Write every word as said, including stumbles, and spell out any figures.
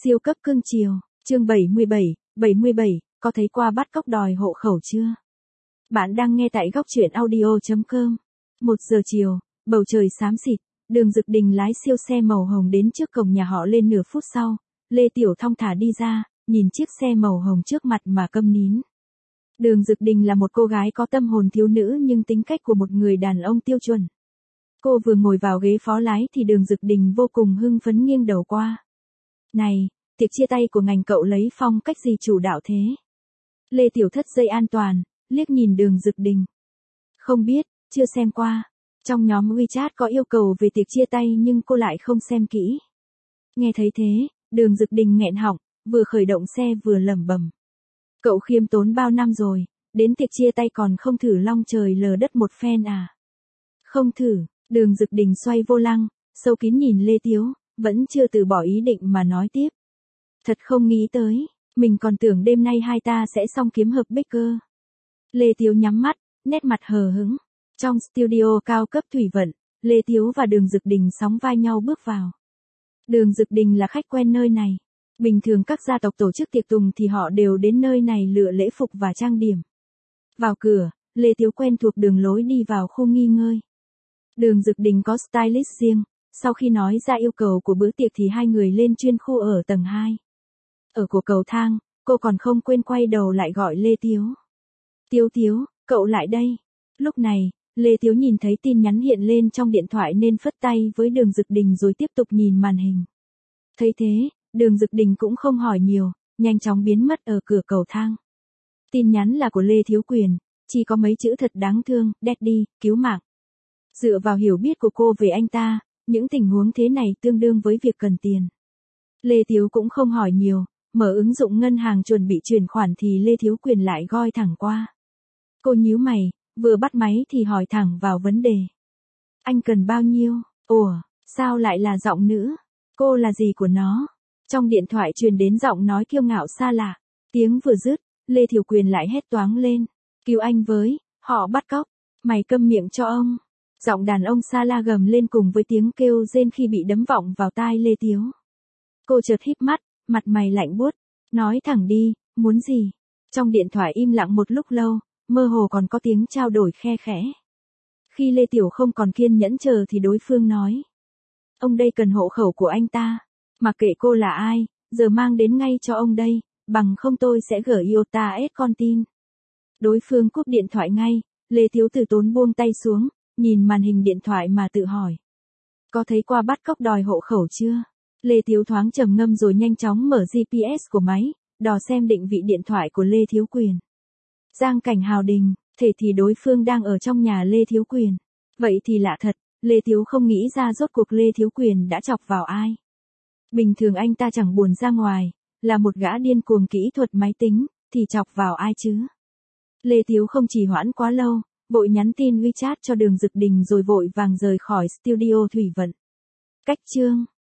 Siêu cấp cưng chiều, chương bảy mươi bảy, bảy mươi bảy, có thấy qua bắt cóc đòi hộ khẩu chưa? Bạn đang nghe tại góc truyện audio chấm com. Một giờ chiều, bầu trời xám xịt, Đường Dực Đình lái siêu xe màu hồng đến trước cổng nhà họ lên nửa phút sau, Lê Tiểu thong thả đi ra, nhìn chiếc xe màu hồng trước mặt mà câm nín. Đường Dực Đình là một cô gái có tâm hồn thiếu nữ nhưng tính cách của một người đàn ông tiêu chuẩn. Cô vừa ngồi vào ghế phó lái thì Đường Dực Đình vô cùng hưng phấn nghiêng đầu qua. Này, tiệc chia tay của ngành cậu lấy phong cách gì chủ đạo thế? Lê Tiểu thất dây an toàn, liếc nhìn Đường Dực Đình. Không biết, chưa xem qua. Trong nhóm WeChat có yêu cầu về tiệc chia tay nhưng cô lại không xem kỹ. Nghe thấy thế, Đường Dực Đình nghẹn họng, vừa khởi động xe vừa lẩm bẩm. Cậu khiêm tốn bao năm rồi, đến tiệc chia tay còn không thử long trời lờ đất một phen à? Không thử, Đường Dực Đình xoay vô lăng, sâu kín nhìn Lê Tiếu, vẫn chưa từ bỏ ý định mà nói tiếp. Thật không nghĩ tới, mình còn tưởng đêm nay hai ta sẽ xong kiếm hợp bích cơ. Lê Tiếu nhắm mắt, nét mặt hờ hững. Trong studio cao cấp thủy vận, Lê Tiếu và Đường Dực Đình sóng vai nhau bước vào. Đường Dực Đình là khách quen nơi này. Bình thường các gia tộc tổ chức tiệc tùng thì họ đều đến nơi này lựa lễ phục và trang điểm. Vào cửa, Lê Tiếu quen thuộc đường lối đi vào khu nghỉ ngơi. Đường Dực Đình có stylist riêng, sau khi nói ra yêu cầu của bữa tiệc thì hai người lên chuyên khu ở tầng hai. Ở cổ cầu thang, cô còn không quên quay đầu lại gọi Lê Tiếu. Tiếu Tiếu, cậu lại đây. Lúc này, Lê Tiếu nhìn thấy tin nhắn hiện lên trong điện thoại nên phất tay với Đường Dực Đình rồi tiếp tục nhìn màn hình. Thấy thế, Đường Dực Đình cũng không hỏi nhiều, nhanh chóng biến mất ở cửa cầu thang. Tin nhắn là của Lê Thiếu Quyền, chỉ có mấy chữ thật đáng thương, Daddy, cứu mạng. Dựa vào hiểu biết của cô về anh ta, những tình huống thế này tương đương với việc cần tiền. Lê Tiếu cũng không hỏi nhiều, mở ứng dụng ngân hàng chuẩn bị chuyển khoản thì Lê Thiếu Quyền lại goi thẳng qua. Cô nhíu mày, vừa bắt máy thì hỏi thẳng vào vấn đề. Anh cần bao nhiêu? Ủa, sao lại là giọng nữ? Cô là gì của nó? Trong điện thoại truyền đến giọng nói kiêu ngạo xa lạ. Tiếng vừa dứt, Lê Thiếu Quyền lại hét toáng lên. Cứu anh với, họ bắt cóc. Mày câm miệng cho ông. Giọng đàn ông xa la gầm lên cùng với tiếng kêu rên khi bị đấm vọng vào tai Lê Tiếu. Cô chợt híp mắt, mặt mày lạnh buốt. Nói thẳng đi, muốn gì? Trong điện thoại im lặng một lúc lâu, mơ hồ còn có tiếng trao đổi khe khẽ. Khi Lê Tiểu không còn kiên nhẫn chờ thì đối phương nói. Ông đây cần hộ khẩu của anh ta. Mặc kệ cô là ai, giờ mang đến ngay cho ông đây, bằng không tôi sẽ gửi iota ét con tin. Đối phương cúp điện thoại ngay, Lê Tiếu từ tốn buông tay xuống, nhìn màn hình điện thoại mà tự hỏi. Có thấy qua bắt cóc đòi hộ khẩu chưa? Lê Tiếu thoáng trầm ngâm rồi nhanh chóng mở giê pê ét của máy, dò xem định vị điện thoại của Lê Thiếu Quyền. Giang Cảnh Hào Đình, thể thì đối phương đang ở trong nhà Lê Thiếu Quyền. Vậy thì lạ thật, Lê Tiếu không nghĩ ra rốt cuộc Lê Thiếu Quyền đã chọc vào ai. Bình thường anh ta chẳng buồn ra ngoài, là một gã điên cuồng kỹ thuật máy tính, thì chọc vào ai chứ? Lê Tiếu không trì hoãn quá lâu, vội nhắn tin WeChat cho Đường Dực Đình rồi vội vàng rời khỏi studio thủy vận. Cách chương